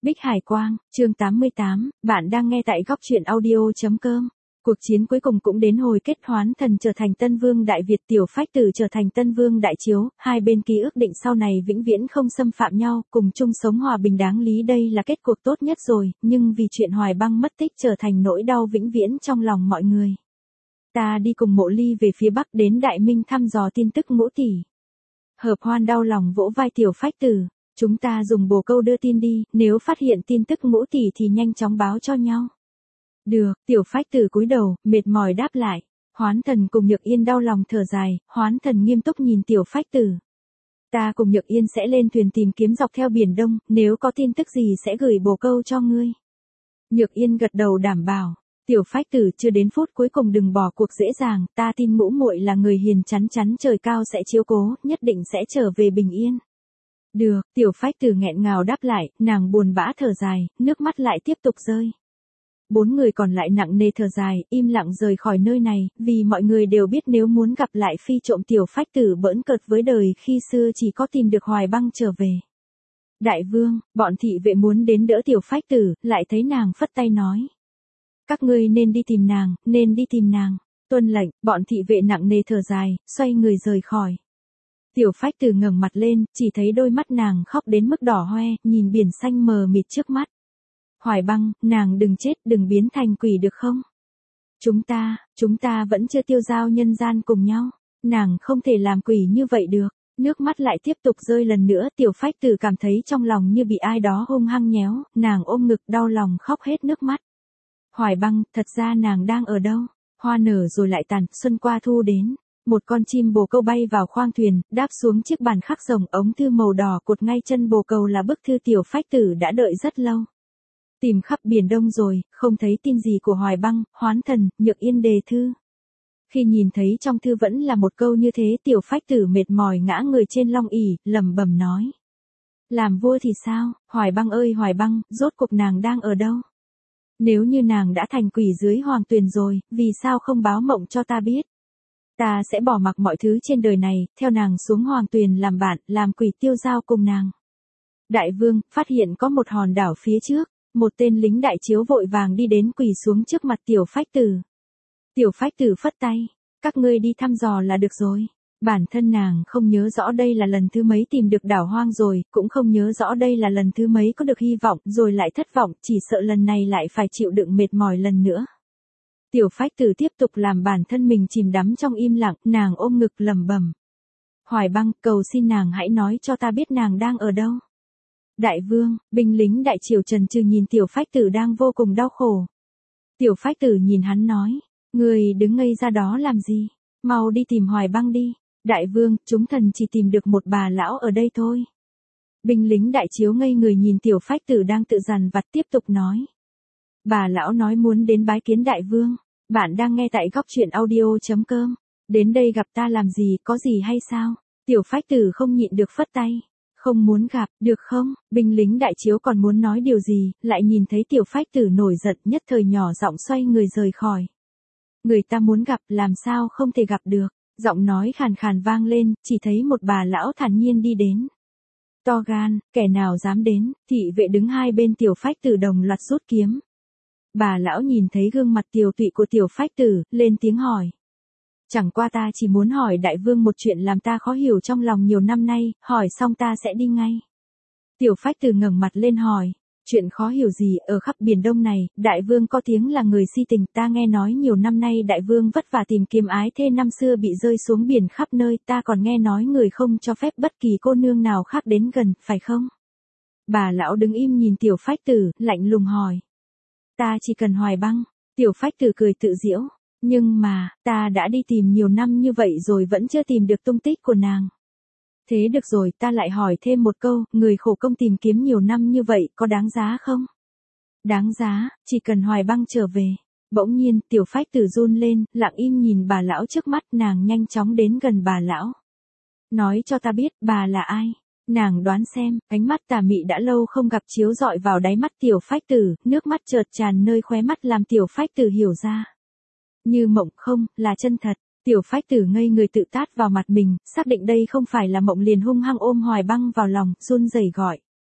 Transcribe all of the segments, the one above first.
Bích Hải Quang, chương 88, bạn đang nghe tại góc truyện audio.com. Cuộc chiến cuối cùng cũng đến hồi kết, Hoán Thần trở thành Tân Vương Đại Việt, Tiểu Phách Tử trở thành Tân Vương Đại Chiếu, hai bên ký ước định sau này vĩnh viễn không xâm phạm nhau, cùng chung sống hòa bình đáng lý, đây là kết cuộc tốt nhất rồi, nhưng vì chuyện Hoài Băng mất tích trở thành nỗi đau vĩnh viễn trong lòng mọi người. Ta đi cùng Mộ Ly về phía Bắc đến Đại Minh thăm dò tin tức Ngũ tỷ. Hợp Hoan đau lòng vỗ vai Tiểu Phách Tử. Chúng ta dùng bồ câu đưa tin đi, nếu phát hiện tin tức Ngũ tỷ thì nhanh chóng báo cho nhau. Được, Tiểu Phách Tử cúi đầu, mệt mỏi đáp lại. Hoán Thần cùng Nhược Yên đau lòng thở dài, Hoán Thần nghiêm túc nhìn Tiểu Phách Tử. Ta cùng Nhược Yên sẽ lên thuyền tìm kiếm dọc theo biển Đông, nếu có tin tức gì sẽ gửi bồ câu cho ngươi. Nhược Yên gật đầu đảm bảo. Tiểu Phách Tử, chưa đến phút cuối cùng đừng bỏ cuộc dễ dàng, ta tin Ngũ muội là người hiền, chắn chắn trời cao sẽ chiếu cố, nhất định sẽ trở về bình yên. Được, Tiểu Phách Tử nghẹn ngào đáp lại, nàng buồn bã thở dài, nước mắt lại tiếp tục rơi. Bốn người còn lại nặng nề thở dài, im lặng rời khỏi nơi này, vì mọi người đều biết nếu muốn gặp lại phi trộm Tiểu Phách Tử bỡn cợt với đời khi xưa chỉ có tìm được Hoài Băng trở về. Đại vương, bọn thị vệ muốn đến đỡ Tiểu Phách Tử, lại thấy nàng phất tay nói. Các ngươi nên đi tìm nàng, nên đi tìm nàng. Tuân lệnh, bọn thị vệ nặng nề thở dài, xoay người rời khỏi. Tiểu Phách Tử ngẩng mặt lên, chỉ thấy đôi mắt nàng khóc đến mức đỏ hoe, nhìn biển xanh mờ mịt trước mắt. Hoài Băng, nàng đừng chết, đừng biến thành quỷ được không? Chúng ta vẫn chưa tiêu giao nhân gian cùng nhau. Nàng không thể làm quỷ như vậy được. Nước mắt lại tiếp tục rơi lần nữa, Tiểu Phách Tử cảm thấy trong lòng như bị ai đó hung hăng nhéo, nàng ôm ngực đau lòng khóc hết nước mắt. Hoài Băng, thật ra nàng đang ở đâu? Hoa nở rồi lại tàn, xuân qua thu đến. Một con chim bồ câu bay vào khoang thuyền, đáp xuống chiếc bàn khắc rồng, ống thư màu đỏ cột ngay chân bồ câu là bức thư Tiểu Phách Tử đã đợi rất lâu. Tìm khắp biển Đông rồi, không thấy tin gì của Hoài Băng, Hoán Thần, Nhược Yên đề thư. Khi nhìn thấy trong thư vẫn là một câu như thế, Tiểu Phách Tử mệt mỏi ngã người trên long ỷ, lẩm bẩm nói. Làm vua thì sao, Hoài Băng ơi Hoài Băng, rốt cuộc nàng đang ở đâu? Nếu như nàng đã thành quỷ dưới hoàng tuyền rồi, vì sao không báo mộng cho ta biết? Ta sẽ bỏ mặc mọi thứ trên đời này, theo nàng xuống hoàng tuyền làm bạn, làm quỷ tiêu giao cùng nàng. Đại vương, phát hiện có một hòn đảo phía trước, một tên lính đại chiếu vội vàng đi đến quỳ xuống trước mặt Tiểu Phách Tử. Tiểu Phách Tử phất tay, các ngươi đi thăm dò là được rồi. Bản thân nàng không nhớ rõ đây là lần thứ mấy tìm được đảo hoang rồi, cũng không nhớ rõ đây là lần thứ mấy có được hy vọng, rồi lại thất vọng, chỉ sợ lần này lại phải chịu đựng mệt mỏi lần nữa. Tiểu Phách Tử tiếp tục làm bản thân mình chìm đắm trong im lặng, nàng ôm ngực lẩm bẩm. Hoài Băng, cầu xin nàng hãy nói cho ta biết nàng đang ở đâu. Đại vương, binh lính đại triều trần trừ nhìn Tiểu Phách Tử đang vô cùng đau khổ. Tiểu Phách Tử nhìn hắn nói, người đứng ngây ra đó làm gì, mau đi tìm Hoài Băng đi. Đại vương, chúng thần chỉ tìm được một bà lão ở đây thôi. Binh lính đại chiếu ngây người nhìn Tiểu Phách Tử đang tự dằn vặt tiếp tục nói. Bà lão nói muốn đến bái kiến đại vương. Bạn đang nghe tại góc truyện audio.com. Đến đây gặp ta làm gì, có gì hay sao? Tiểu Phách Tử không nhịn được phất tay. Không muốn gặp, được không? Binh lính đại chiếu còn muốn nói điều gì, lại nhìn thấy Tiểu Phách Tử nổi giận, nhất thời nhỏ giọng xoay người rời khỏi. Người ta muốn gặp, làm sao không thể gặp được? Giọng nói khàn khàn vang lên, chỉ thấy một bà lão thản nhiên đi đến. To gan, kẻ nào dám đến, thị vệ đứng hai bên Tiểu Phách Tử đồng loạt rút kiếm. Bà lão nhìn thấy gương mặt tiều tụy của Tiểu Phách Tử, lên tiếng hỏi. Chẳng qua ta chỉ muốn hỏi đại vương một chuyện làm ta khó hiểu trong lòng nhiều năm nay, hỏi xong ta sẽ đi ngay. Tiểu Phách Tử ngẩng mặt lên hỏi. Chuyện khó hiểu gì, ở khắp biển Đông này, đại vương có tiếng là người si tình, ta nghe nói nhiều năm nay đại vương vất vả tìm kiếm ái thê năm xưa bị rơi xuống biển khắp nơi, ta còn nghe nói người không cho phép bất kỳ cô nương nào khác đến gần, phải không? Bà lão đứng im nhìn Tiểu Phách Tử, lạnh lùng hỏi. Ta chỉ cần Hoài Băng. Tiểu Phách Tử cười tự giễu, nhưng mà, ta đã đi tìm nhiều năm như vậy rồi vẫn chưa tìm được tung tích của nàng. Thế được rồi, ta lại hỏi thêm một câu, người khổ công tìm kiếm nhiều năm như vậy có đáng giá không? Đáng giá, chỉ cần Hoài Băng trở về. Bỗng nhiên, Tiểu Phách Tử run lên, lặng im nhìn bà lão trước mắt, nàng nhanh chóng đến gần bà lão. Nói cho ta biết, bà là ai? Nàng đoán xem, ánh mắt tà mị đã lâu không gặp chiếu rọi vào đáy mắt Tiểu Phách Tử, nước mắt chợt tràn nơi khóe mắt làm Tiểu Phách Tử hiểu ra. Như mộng không, là chân thật. Tiểu Phách Tử ngây người tự tát vào mặt mình, xác định đây không phải là mộng liền hung hăng ôm Hoài Băng vào lòng, run rẩy gọi.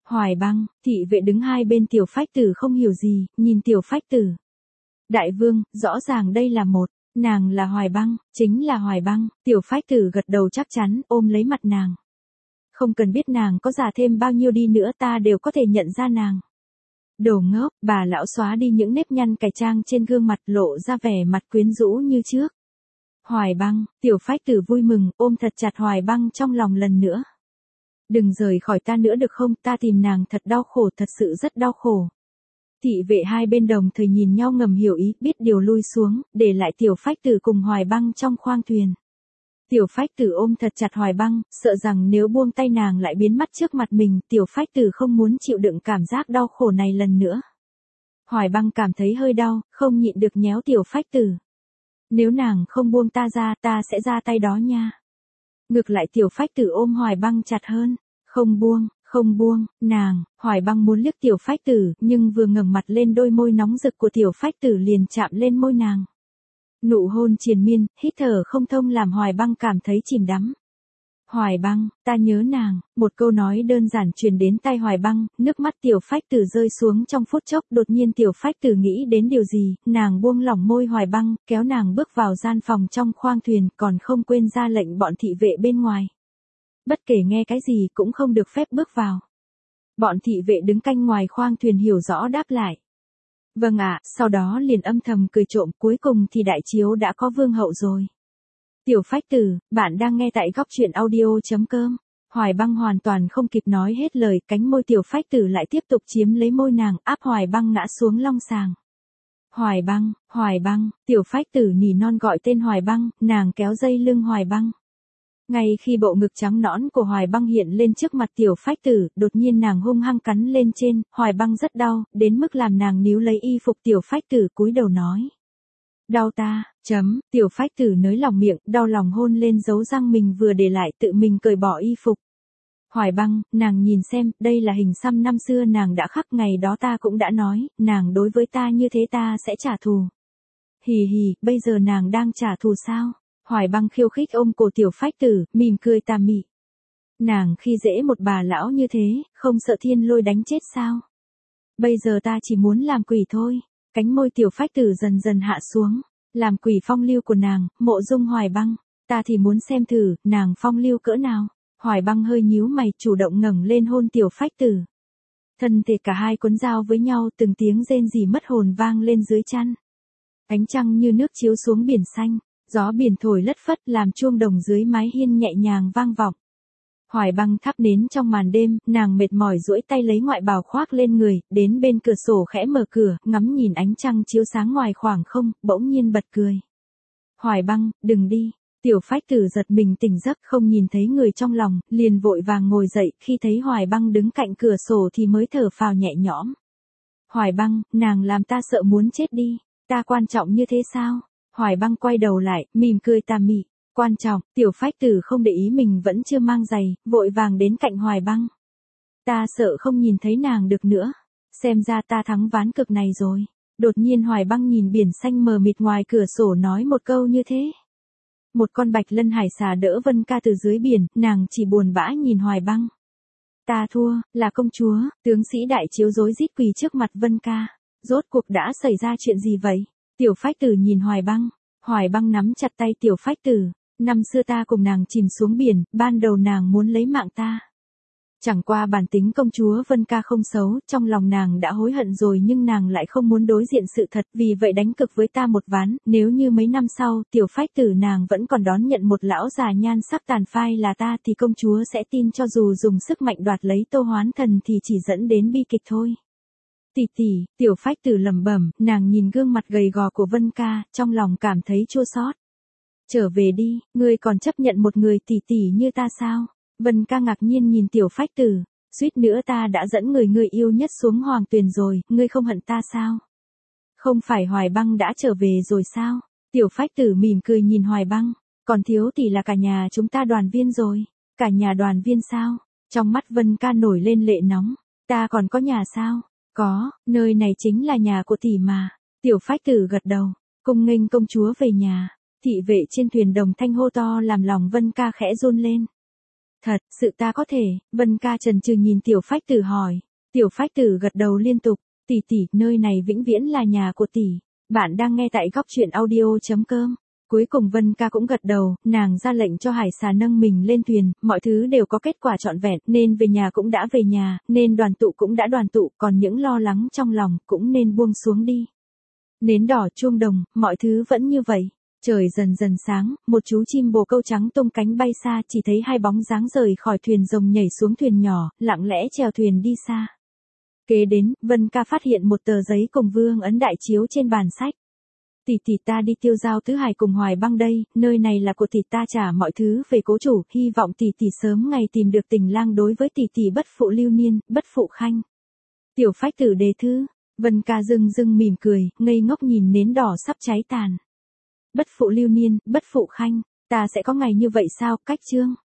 Hoài Băng, thị vệ đứng hai bên Tiểu Phách Tử không hiểu gì, nhìn Tiểu Phách Tử. Đại vương, rõ ràng đây là một, nàng là Hoài Băng, chính là Hoài Băng, Tiểu Phách Tử gật đầu chắc chắn, ôm lấy mặt nàng. Không cần biết nàng có già thêm bao nhiêu đi nữa ta đều có thể nhận ra nàng. Đồ ngốc, bà lão xóa đi những nếp nhăn cải trang trên gương mặt lộ ra vẻ mặt quyến rũ như trước. Hoài Băng, Tiểu Phách Tử vui mừng, ôm thật chặt Hoài Băng trong lòng lần nữa. Đừng rời khỏi ta nữa được không, ta tìm nàng thật đau khổ, thật sự rất đau khổ. Thị vệ hai bên đồng thời nhìn nhau ngầm hiểu ý, biết điều lui xuống, để lại Tiểu Phách Tử cùng Hoài Băng trong khoang thuyền. Tiểu Phách Tử ôm thật chặt Hoài Băng, sợ rằng nếu buông tay nàng lại biến mất trước mặt mình, Tiểu Phách Tử không muốn chịu đựng cảm giác đau khổ này lần nữa. Hoài Băng cảm thấy hơi đau, không nhịn được nhéo Tiểu Phách Tử. Nếu nàng không buông ta ra, ta sẽ ra tay đó nha. Ngược lại Tiểu Phách Tử ôm Hoài Băng chặt hơn. Không buông, nàng, Hoài Băng muốn liếc Tiểu Phách Tử, nhưng vừa ngẩng mặt lên đôi môi nóng rực của Tiểu Phách Tử liền chạm lên môi nàng. Nụ hôn triền miên, hít thở không thông làm Hoài Băng cảm thấy chìm đắm. Hoài Băng, ta nhớ nàng, một câu nói đơn giản truyền đến tai Hoài Băng, nước mắt Tiểu Phách Tử rơi xuống trong phút chốc, đột nhiên Tiểu Phách Tử nghĩ đến điều gì, nàng buông lỏng môi Hoài Băng, kéo nàng bước vào gian phòng trong khoang thuyền, còn không quên ra lệnh bọn thị vệ bên ngoài. Bất kể nghe cái gì cũng không được phép bước vào. Bọn thị vệ đứng canh ngoài khoang thuyền hiểu rõ đáp lại. Vâng ạ, sau đó liền âm thầm cười trộm, cuối cùng thì đại chiếu đã có vương hậu rồi. Tiểu Phách Tử, bạn đang nghe tại góc truyện audio.com. Hoài Băng hoàn toàn không kịp nói hết lời, cánh môi Tiểu Phách Tử lại tiếp tục chiếm lấy môi nàng, áp Hoài Băng ngã xuống long sàng. Hoài Băng, Tiểu Phách Tử nỉ non gọi tên Hoài Băng, nàng kéo dây lưng Hoài Băng. Ngay khi bộ ngực trắng nõn của Hoài Băng hiện lên trước mặt Tiểu Phách Tử, đột nhiên nàng hung hăng cắn lên trên, Hoài Băng rất đau, đến mức làm nàng níu lấy y phục Tiểu Phách Tử cúi đầu nói. Đau ta, Tiểu Phách Tử nới lỏng miệng, đau lòng hôn lên dấu răng mình vừa để lại, tự mình cởi bỏ y phục. Hoài Băng, nàng nhìn xem, đây là hình xăm năm xưa nàng đã khắc, ngày đó ta cũng đã nói, nàng đối với ta như thế ta sẽ trả thù. Hì hì, bây giờ nàng đang trả thù sao? Hoài Băng khiêu khích ôm cổ Tiểu Phách Tử, mỉm cười tà mị. Nàng khi dễ một bà lão như thế, không sợ thiên lôi đánh chết sao? Bây giờ ta chỉ muốn làm quỷ thôi. Cánh môi Tiểu Phách Tử dần dần hạ xuống. Làm quỷ phong lưu của nàng, mộ dung Hoài Băng. Ta thì muốn xem thử, nàng phong lưu cỡ nào. Hoài Băng hơi nhíu mày, chủ động ngẩng lên hôn Tiểu Phách Tử. Thân thể cả hai cuốn dao với nhau, từng tiếng rên rỉ mất hồn vang lên dưới chăn. Ánh trăng như nước chiếu xuống biển xanh. Gió biển thổi lất phất làm chuông đồng dưới mái hiên nhẹ nhàng vang vọng. Hoài Băng thắp nến trong màn đêm, nàng mệt mỏi duỗi tay lấy ngoại bào khoác lên người, đến bên cửa sổ khẽ mở cửa, ngắm nhìn ánh trăng chiếu sáng ngoài khoảng không, bỗng nhiên bật cười. Hoài Băng, đừng đi. Tiểu Phách Tử giật mình tỉnh giấc không nhìn thấy người trong lòng, liền vội vàng ngồi dậy, khi thấy Hoài Băng đứng cạnh cửa sổ thì mới thở phào nhẹ nhõm. Hoài Băng, nàng làm ta sợ muốn chết đi, ta quan trọng như thế sao? Hoài Băng quay đầu lại, mỉm cười tà mị. Quan trọng, Tiểu Phách Tử không để ý mình vẫn chưa mang giày, vội vàng đến cạnh Hoài Băng. Ta sợ không nhìn thấy nàng được nữa. Xem ra ta thắng ván cực này rồi. Đột nhiên Hoài Băng nhìn biển xanh mờ mịt ngoài cửa sổ nói một câu như thế. Một con bạch lân hải xà đỡ Vân Ca từ dưới biển, nàng chỉ buồn bã nhìn Hoài Băng. Ta thua, là công chúa, tướng sĩ đại chiếu rối rít quỳ trước mặt Vân Ca. Rốt cuộc đã xảy ra chuyện gì vậy? Tiểu Phách Tử nhìn Hoài Băng. Hoài Băng nắm chặt tay Tiểu Phách Tử. Năm xưa ta cùng nàng chìm xuống biển, ban đầu nàng muốn lấy mạng ta. Chẳng qua bản tính công chúa Vân Ca không xấu, trong lòng nàng đã hối hận rồi nhưng nàng lại không muốn đối diện sự thật, vì vậy đánh cực với ta một ván, nếu như mấy năm sau, Tiểu Phách Tử nàng vẫn còn đón nhận một lão già nhan sắc tàn phai là ta thì công chúa sẽ tin cho dù dùng sức mạnh đoạt lấy Tô Hoán Thần thì chỉ dẫn đến bi kịch thôi. Tỷ tỷ, Tiểu Phách Tử lẩm bẩm, nàng nhìn gương mặt gầy gò của Vân Ca, trong lòng cảm thấy chua xót. Trở về đi, ngươi còn chấp nhận một người tỷ tỷ như ta sao? Vân Ca ngạc nhiên nhìn Tiểu Phách Tử, suýt nữa ta đã dẫn người ngươi yêu nhất xuống hoàng tuyền rồi, ngươi không hận ta sao? Không phải Hoài Băng đã trở về rồi sao? Tiểu Phách Tử mỉm cười nhìn Hoài Băng, còn thiếu tỷ là cả nhà chúng ta đoàn viên rồi. Cả nhà đoàn viên sao? Trong mắt Vân Ca nổi lên lệ nóng, ta còn có nhà sao? Có, nơi này chính là nhà của tỷ mà. Tiểu Phách Tử gật đầu, cung nghênh công chúa về nhà. Thị vệ trên thuyền đồng thanh hô to làm lòng Vân Ca khẽ run lên. Thật sự ta có thể, Vân ca chần chừ nhìn tiểu phách tử hỏi. Tiểu phách tử gật đầu liên tục, tỷ tỷ, nơi này vĩnh viễn là nhà của tỷ. Bạn đang nghe tại góc truyện audio.com. Cuối cùng Vân ca cũng gật đầu, nàng ra lệnh cho hải xà nâng mình lên thuyền, mọi thứ đều có kết quả trọn vẹn, nên về nhà cũng đã về nhà, nên đoàn tụ cũng đã đoàn tụ, còn những lo lắng trong lòng cũng nên buông xuống đi. Nến đỏ chuông đồng, mọi thứ vẫn như vậy. Trời dần dần sáng, một chú chim bồ câu trắng tung cánh bay xa, chỉ thấy hai bóng dáng rời khỏi thuyền rồng nhảy xuống thuyền nhỏ, lặng lẽ chèo thuyền đi xa. Kế đến, Vân ca phát hiện một tờ giấy cùng vương ấn đại chiếu trên bàn sách. Tỷ tỷ, ta đi tiêu giao tứ hải cùng Hoài Băng đây, nơi này là của tỷ, ta trả mọi thứ về cố chủ, hy vọng tỷ tỷ sớm ngày tìm được tình lang đối với tỷ tỷ, bất phụ lưu niên, bất phụ khanh. Tiểu phách tử đề thư. Vân ca dưng dưng mỉm cười, ngây ngốc nhìn nến đỏ sắp cháy tàn. Bất phụ lưu niên, bất phụ khanh, ta sẽ có ngày như vậy sao? Cách chương.